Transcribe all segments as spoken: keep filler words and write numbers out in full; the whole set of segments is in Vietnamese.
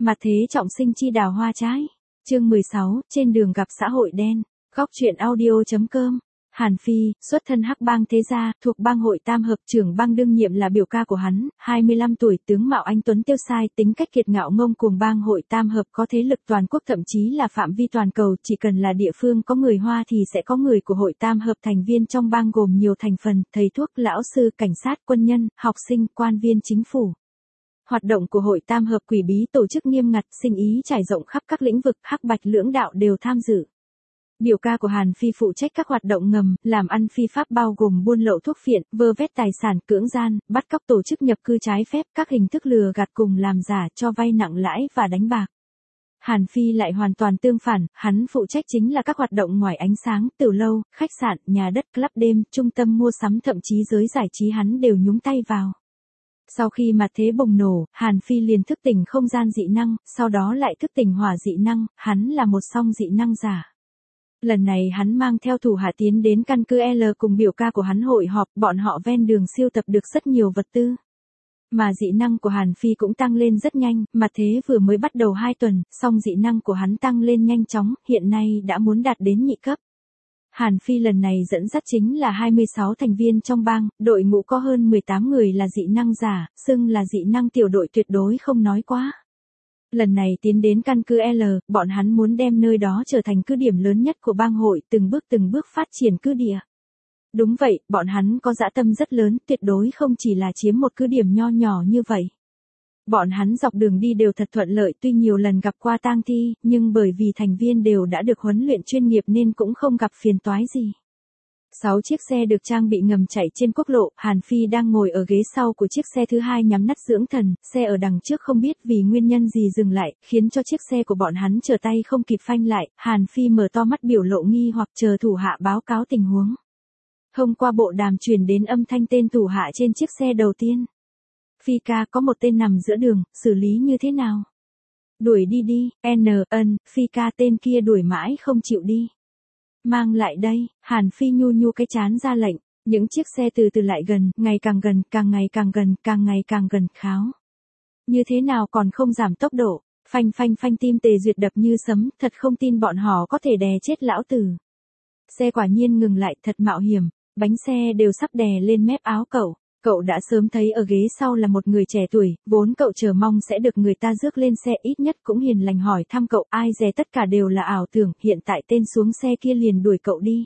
Mặt thế trọng sinh chi đào hoa trái. Chương mười sáu, trên đường gặp xã hội đen. Góc truyện audio.com. Hàn Phi, xuất thân Hắc Bang thế gia, thuộc bang hội Tam Hợp, trưởng bang đương nhiệm là biểu ca của hắn, hai mươi lăm tuổi, tướng mạo anh tuấn tiêu sai, tính cách kiệt ngạo ngông cuồng. Bang hội Tam Hợp có thế lực toàn quốc, thậm chí là phạm vi toàn cầu, chỉ cần là địa phương có người Hoa thì sẽ có người của hội Tam Hợp. Thành viên trong bang gồm nhiều thành phần, thầy thuốc, lão sư, cảnh sát, quân nhân, học sinh, quan viên chính phủ. Hoạt động của hội Tam Hợp quỷ bí, tổ chức nghiêm ngặt, sinh ý trải rộng khắp các lĩnh vực, hắc bạch lưỡng đạo đều tham dự. Biểu ca của Hàn Phi phụ trách các hoạt động ngầm, làm ăn phi pháp bao gồm buôn lậu thuốc phiện, vơ vét tài sản, cưỡng gian, bắt cóc, tổ chức nhập cư trái phép, các hình thức lừa gạt cùng làm giả, cho vay nặng lãi và đánh bạc. Hàn Phi lại hoàn toàn tương phản, hắn phụ trách chính là các hoạt động ngoài ánh sáng, tiểu lâu, khách sạn, nhà đất, club đêm, trung tâm mua sắm, thậm chí giới giải trí hắn đều nhúng tay vào. Sau khi mặt thế bùng nổ, Hàn Phi liền thức tỉnh không gian dị năng, sau đó lại thức tỉnh hỏa dị năng, hắn là một song dị năng giả. Lần này hắn mang theo thủ hạ tiến đến căn cứ L cùng biểu ca của hắn hội họp, bọn họ ven đường siêu tập được rất nhiều vật tư. Mà dị năng của Hàn Phi cũng tăng lên rất nhanh, mặt thế vừa mới bắt đầu hai tuần, song dị năng của hắn tăng lên nhanh chóng, hiện nay đã muốn đạt đến nhị cấp. Hàn Phi lần này dẫn dắt chính là hai mươi sáu thành viên trong bang, đội ngũ có hơn mười tám người là dị năng giả, xưng là dị năng tiểu đội tuyệt đối không nói quá. Lần này tiến đến căn cứ L, bọn hắn muốn đem nơi đó trở thành cứ điểm lớn nhất của bang hội, từng bước từng bước phát triển cứ địa. Đúng vậy, bọn hắn có dã tâm rất lớn, tuyệt đối không chỉ là chiếm một cứ điểm nho nhỏ như vậy. Bọn hắn dọc đường đi đều thật thuận lợi, tuy nhiều lần gặp qua tang thi, nhưng bởi vì thành viên đều đã được huấn luyện chuyên nghiệp nên cũng không gặp phiền toái gì. Sáu chiếc xe được trang bị ngầm chạy trên quốc lộ, Hàn Phi đang ngồi ở ghế sau của chiếc xe thứ hai nhắm mắt dưỡng thần, xe ở đằng trước không biết vì nguyên nhân gì dừng lại, khiến cho chiếc xe của bọn hắn trở tay không kịp phanh lại, Hàn Phi mở to mắt biểu lộ nghi hoặc chờ thủ hạ báo cáo tình huống. Thông qua bộ đàm truyền đến âm thanh tên thủ hạ trên chiếc xe đầu tiên. Phi ca, có một tên nằm giữa đường, xử lý như thế nào? Đuổi đi đi, N, N, Phi ca, tên kia đuổi mãi không chịu đi. Mang lại đây, Hàn Phi nhu nhu cái chán ra lệnh, những chiếc xe từ từ lại gần, ngày càng gần, càng ngày càng gần, càng ngày càng gần, kháo. Như thế nào còn không giảm tốc độ, phanh phanh phanh, tim Tề Duyệt đập như sấm, thật không tin bọn họ có thể đè chết lão tử. Xe quả nhiên ngừng lại, thật mạo hiểm, bánh xe đều sắp đè lên mép áo cậu. Cậu đã sớm thấy ở ghế sau là một người trẻ tuổi, vốn cậu chờ mong sẽ được người ta rước lên xe, ít nhất cũng hiền lành hỏi thăm cậu, ai dè tất cả đều là ảo tưởng, hiện tại tên xuống xe kia liền đuổi cậu đi.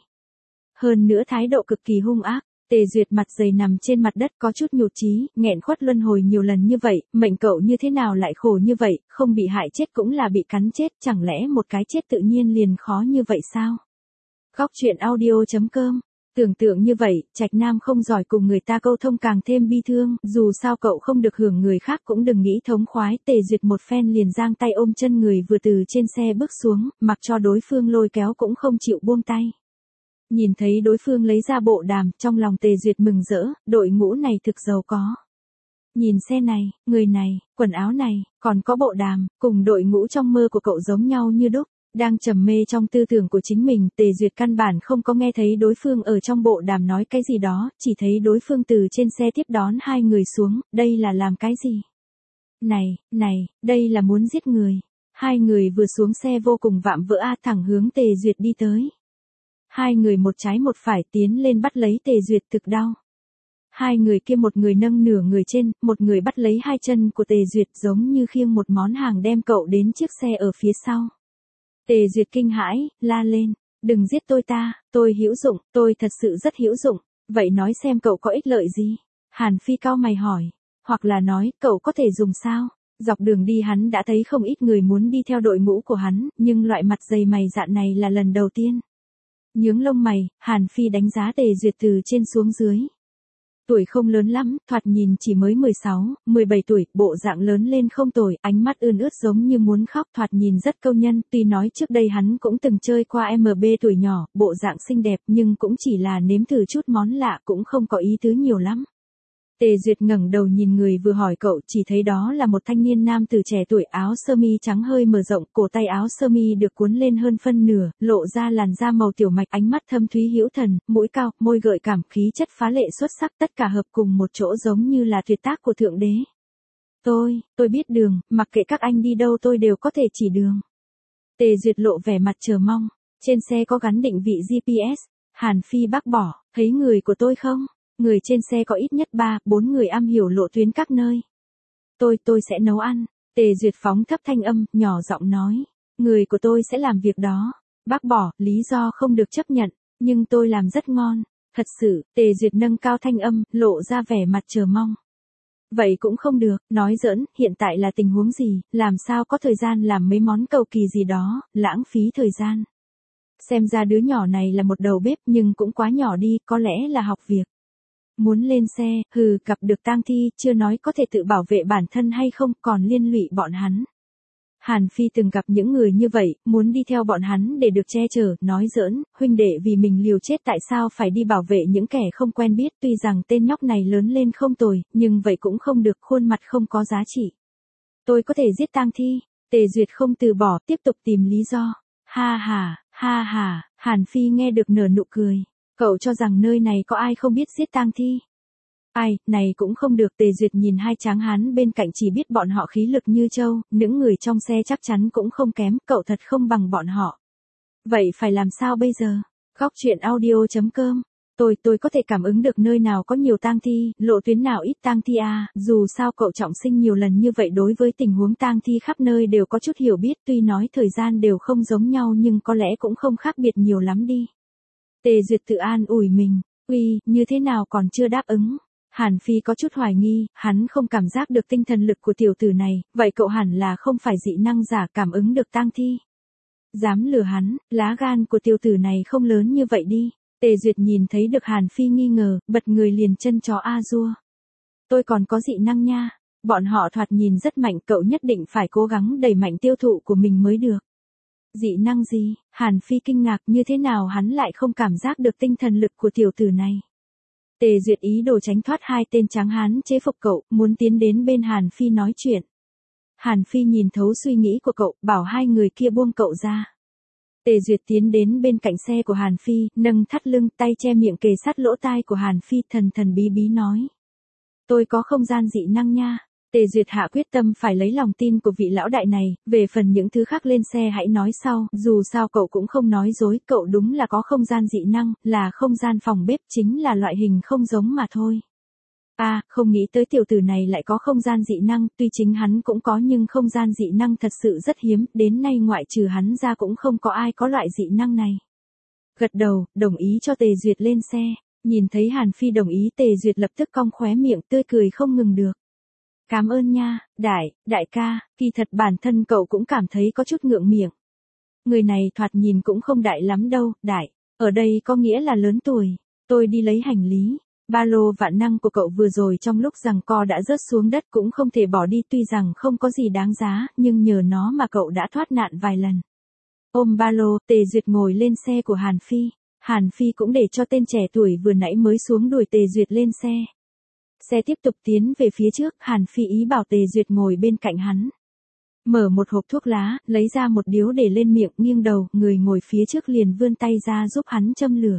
Hơn nữa thái độ cực kỳ hung ác, Tề Duyệt mặt dày nằm trên mặt đất có chút nhụt chí, nghẹn khuất luân hồi nhiều lần như vậy, mệnh cậu như thế nào lại khổ như vậy, không bị hại chết cũng là bị cắn chết, chẳng lẽ một cái chết tự nhiên liền khó như vậy sao? Góc truyện audio.com. Tưởng tượng như vậy, Trạch Nam không giỏi cùng người ta câu thông càng thêm bi thương, dù sao cậu không được hưởng người khác cũng đừng nghĩ thống khoái. Tề Duyệt một phen liền giang tay ôm chân người vừa từ trên xe bước xuống, mặc cho đối phương lôi kéo cũng không chịu buông tay. Nhìn thấy đối phương lấy ra bộ đàm, trong lòng Tề Duyệt mừng rỡ, đội ngũ này thực giàu có. Nhìn xe này, người này, quần áo này, còn có bộ đàm, cùng đội ngũ trong mơ của cậu giống nhau như đúc. Đang trầm mê trong tư tưởng của chính mình, Tề Duyệt căn bản không có nghe thấy đối phương ở trong bộ đàm nói cái gì đó, chỉ thấy đối phương từ trên xe tiếp đón hai người xuống, đây là làm cái gì? Này, này, đây là muốn giết người. Hai người vừa xuống xe vô cùng vạm vỡ a, thẳng hướng Tề Duyệt đi tới. Hai người một trái một phải tiến lên bắt lấy Tề Duyệt, thực đau. Hai người kia một người nâng nửa người trên, một người bắt lấy hai chân của Tề Duyệt giống như khiêng một món hàng đem cậu đến chiếc xe ở phía sau. Tề Duyệt kinh hãi, la lên, đừng giết tôi ta, tôi hữu dụng, tôi thật sự rất hữu dụng, vậy nói xem cậu có ích lợi gì? Hàn Phi cau mày hỏi, hoặc là nói, cậu có thể dùng sao? Dọc đường đi hắn đã thấy không ít người muốn đi theo đội ngũ của hắn, nhưng loại mặt dày mày dạn này là lần đầu tiên. Nhướng lông mày, Hàn Phi đánh giá Tề Duyệt từ trên xuống dưới. Tuổi không lớn lắm, thoạt nhìn chỉ mới mười sáu, mười bảy tuổi, bộ dạng lớn lên không tồi, ánh mắt ươn ướt giống như muốn khóc, thoạt nhìn rất câu nhân, tuy nói trước đây hắn cũng từng chơi qua em bê tuổi nhỏ, bộ dạng xinh đẹp nhưng cũng chỉ là nếm thử chút món lạ, cũng không có ý tứ nhiều lắm. Tề Duyệt ngẩng đầu nhìn người vừa hỏi cậu, chỉ thấy đó là một thanh niên nam tử trẻ tuổi, áo sơ mi trắng hơi mở rộng, cổ tay áo sơ mi được cuốn lên hơn phân nửa, lộ ra làn da màu tiểu mạch, ánh mắt thâm thúy hữu thần, mũi cao, môi gợi cảm, khí chất phá lệ xuất sắc, tất cả hợp cùng một chỗ giống như là tuyệt tác của thượng đế. Tôi, tôi biết đường, mặc kệ các anh đi đâu tôi đều có thể chỉ đường. Tề Duyệt lộ vẻ mặt chờ mong. Trên xe có gắn định vị giê pê ét. Hàn Phi bác bỏ, thấy người của tôi không? Người trên xe có ít nhất ba, bốn người am hiểu lộ tuyến các nơi. Tôi, tôi sẽ nấu ăn. Tề Duyệt phóng thấp thanh âm, nhỏ giọng nói. Người của tôi sẽ làm việc đó. Bác bỏ, lý do không được chấp nhận. Nhưng tôi làm rất ngon. Thật sự, Tề Duyệt nâng cao thanh âm, lộ ra vẻ mặt chờ mong. Vậy cũng không được, nói giỡn, hiện tại là tình huống gì, làm sao có thời gian làm mấy món cầu kỳ gì đó, lãng phí thời gian. Xem ra đứa nhỏ này là một đầu bếp nhưng cũng quá nhỏ đi, có lẽ là học việc. Muốn lên xe, hừ, gặp được tang thi, chưa nói có thể tự bảo vệ bản thân hay không, còn liên lụy bọn hắn. Hàn Phi từng gặp những người như vậy, muốn đi theo bọn hắn để được che chở, nói giỡn, huynh đệ vì mình liều chết tại sao phải đi bảo vệ những kẻ không quen biết, tuy rằng tên nhóc này lớn lên không tồi, nhưng vậy cũng không được, khuôn mặt không có giá trị. Tôi có thể giết tang thi. Tề Duyệt không từ bỏ, tiếp tục tìm lý do. Ha ha, ha ha, Hàn Phi nghe được nở nụ cười. Cậu cho rằng nơi này có ai không biết giết tang thi? Ai, này cũng không được. Tề Duyệt nhìn hai tráng hán bên cạnh, chỉ biết bọn họ khí lực như trâu, những người trong xe chắc chắn cũng không kém, cậu thật không bằng bọn họ. Vậy phải làm sao bây giờ? Góc truyện audio chấm com. Tôi, tôi có thể cảm ứng được nơi nào có nhiều tang thi, lộ tuyến nào ít tang thi à, dù sao cậu trọng sinh nhiều lần như vậy đối với tình huống tang thi khắp nơi đều có chút hiểu biết, tuy nói thời gian đều không giống nhau nhưng có lẽ cũng không khác biệt nhiều lắm đi. Tề Duyệt tự an ủi mình, uy, như thế nào còn chưa đáp ứng. Hàn Phi có chút hoài nghi, hắn không cảm giác được tinh thần lực của tiểu tử này, vậy cậu hẳn là không phải dị năng giả cảm ứng được tang thi. Dám lừa hắn, lá gan của tiểu tử này không lớn như vậy đi. Tề Duyệt nhìn thấy được Hàn Phi nghi ngờ, bật người liền chân chó a dua. Tôi còn có dị năng nha, bọn họ thoạt nhìn rất mạnh, cậu nhất định phải cố gắng đẩy mạnh tiêu thụ của mình mới được. Dị năng gì? Hàn Phi kinh ngạc, như thế nào hắn lại không cảm giác được tinh thần lực của tiểu tử này. Tề Duyệt ý đồ tránh thoát hai tên tráng hán chế phục cậu, muốn tiến đến bên Hàn Phi nói chuyện. Hàn Phi nhìn thấu suy nghĩ của cậu, bảo hai người kia buông cậu ra. Tề Duyệt tiến đến bên cạnh xe của Hàn Phi, nâng thắt lưng, tay che miệng kề sát lỗ tai của Hàn Phi, thần thần bí bí nói. Tôi có không gian dị năng nha. Tề Duyệt hạ quyết tâm phải lấy lòng tin của vị lão đại này, về phần những thứ khác lên xe hãy nói sau, dù sao cậu cũng không nói dối, cậu đúng là có không gian dị năng, là không gian phòng bếp, chính là loại hình không giống mà thôi. À, không nghĩ tới tiểu tử này lại có không gian dị năng, tuy chính hắn cũng có nhưng không gian dị năng thật sự rất hiếm, đến nay ngoại trừ hắn ra cũng không có ai có loại dị năng này. Gật đầu, đồng ý cho Tề Duyệt lên xe, nhìn thấy Hàn Phi đồng ý Tề Duyệt lập tức cong khóe miệng tươi cười không ngừng được. Cảm ơn nha, đại, đại ca, kỳ thật bản thân cậu cũng cảm thấy có chút ngượng miệng. Người này thoạt nhìn cũng không đại lắm đâu, đại, ở đây có nghĩa là lớn tuổi, tôi đi lấy hành lý. Ba lô vạn năng của cậu vừa rồi trong lúc giằng co đã rớt xuống đất cũng không thể bỏ đi, tuy rằng không có gì đáng giá, nhưng nhờ nó mà cậu đã thoát nạn vài lần. Ôm ba lô, Tề Duyệt ngồi lên xe của Hàn Phi. Hàn Phi cũng để cho tên trẻ tuổi vừa nãy mới xuống đuổi Tề Duyệt lên xe. Xe tiếp tục tiến về phía trước, Hàn Phi ý bảo Tề Duyệt ngồi bên cạnh hắn. Mở một hộp thuốc lá, lấy ra một điếu để lên miệng, nghiêng đầu, người ngồi phía trước liền vươn tay ra giúp hắn châm lửa.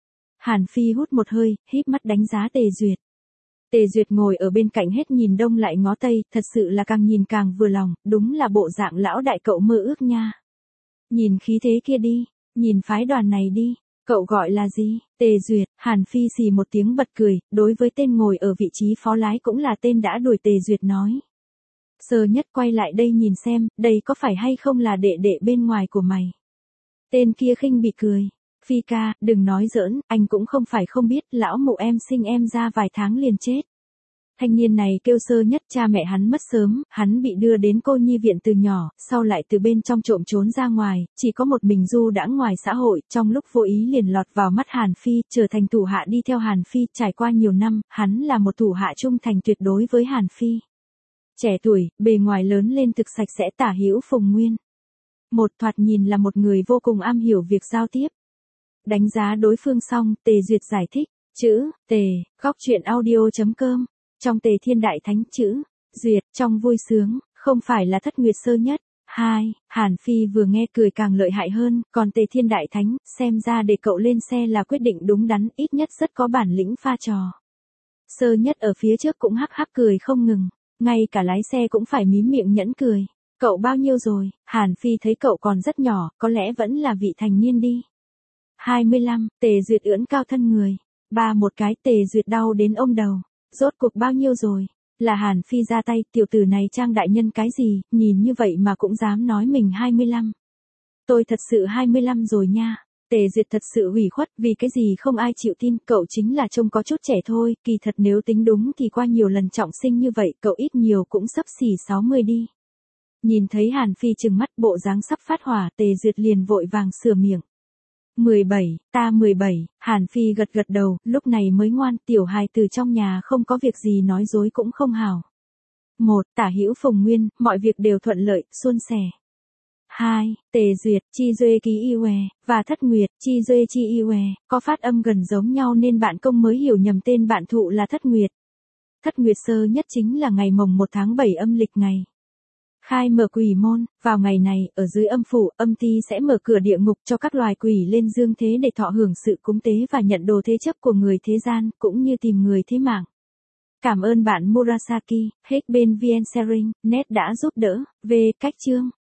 Hàn Phi hút một hơi, híp mắt đánh giá Tề Duyệt. Tề Duyệt ngồi ở bên cạnh hết nhìn đông lại ngó tây, thật sự là càng nhìn càng vừa lòng, đúng là bộ dạng lão đại cậu mơ ước nha. Nhìn khí thế kia đi, nhìn phái đoàn này đi, cậu gọi là gì? Tề Duyệt. Hàn Phi xì một tiếng bật cười, đối với tên ngồi ở vị trí phó lái cũng là tên đã đuổi Tề Duyệt nói. Sơ Nhất quay lại đây nhìn xem, đây có phải hay không là đệ đệ bên ngoài của mày. Tên kia khinh bị cười. Phi ca, đừng nói giỡn, anh cũng không phải không biết, lão mụ em sinh em ra vài tháng liền chết. Thanh niên này kêu Sơ Nhất, cha mẹ hắn mất sớm, hắn bị đưa đến cô nhi viện từ nhỏ, sau lại từ bên trong trộm trốn ra ngoài, chỉ có một mình du đãng ngoài xã hội, trong lúc vô ý liền lọt vào mắt Hàn Phi, trở thành thủ hạ đi theo Hàn Phi, trải qua nhiều năm, hắn là một thủ hạ trung thành tuyệt đối với Hàn Phi. Trẻ tuổi, bề ngoài lớn lên thực sạch sẽ, tả hữu phùng nguyên. Một thoạt nhìn là một người vô cùng am hiểu việc giao tiếp. Đánh giá đối phương xong, Tề Duyệt giải thích, chữ, Tề, góc truyện audio chấm com, trong Tề Thiên Đại Thánh chữ, Duyệt, trong vui sướng, không phải là thất nguyệt Sơ Nhất. Hai, Hàn Phi vừa nghe cười càng lợi hại hơn, còn Tề Thiên Đại Thánh, xem ra để cậu lên xe là quyết định đúng đắn, ít nhất rất có bản lĩnh pha trò. Sơ Nhất ở phía trước cũng hắc hắc cười không ngừng, ngay cả lái xe cũng phải mím miệng nhẫn cười. Cậu bao nhiêu rồi? Hàn Phi thấy cậu còn rất nhỏ, có lẽ vẫn là vị thành niên đi. hai mươi lăm, Tề Duyệt ưỡn cao thân người. Ba một cái, Tề Duyệt đau đến ôm đầu. Rốt cuộc bao nhiêu rồi? Là Hàn Phi ra tay, tiểu tử này trang đại nhân cái gì, nhìn như vậy mà cũng dám nói mình hai mươi lăm. Tôi thật sự hai mươi lăm rồi nha. Tề Duyệt thật sự ủy khuất, vì cái gì không ai chịu tin, cậu chính là trông có chút trẻ thôi, kỳ thật nếu tính đúng thì qua nhiều lần trọng sinh như vậy, cậu ít nhiều cũng sắp xỉ sáu mươi đi. Nhìn thấy Hàn Phi trừng mắt bộ dáng sắp phát hỏa, Tề Duyệt liền vội vàng sửa miệng. mười bảy, ta mười bảy, Hàn Phi gật gật đầu, lúc này mới ngoan, tiểu hài từ trong nhà không có việc gì nói dối cũng không hảo. Một, Tả Hữu Phùng Nguyên, mọi việc đều thuận lợi, suôn sẻ. Hai, Tề Duyệt, Chi Duê Ký Iwe, và Thất Nguyệt, Chi Duê Chi Iwe, có phát âm gần giống nhau nên bạn công mới hiểu nhầm tên bạn thụ là Thất Nguyệt. Thất Nguyệt sơ nhất chính là ngày mồng một tháng bảy âm lịch ngày. Khai mở quỷ môn, vào ngày này, ở dưới âm phủ, âm ty sẽ mở cửa địa ngục cho các loài quỷ lên dương thế để thọ hưởng sự cúng tế và nhận đồ thế chấp của người thế gian, cũng như tìm người thế mạng. Cảm ơn bạn Murasaki, hết bên vê en Sharing, net đã giúp đỡ, về cách chương.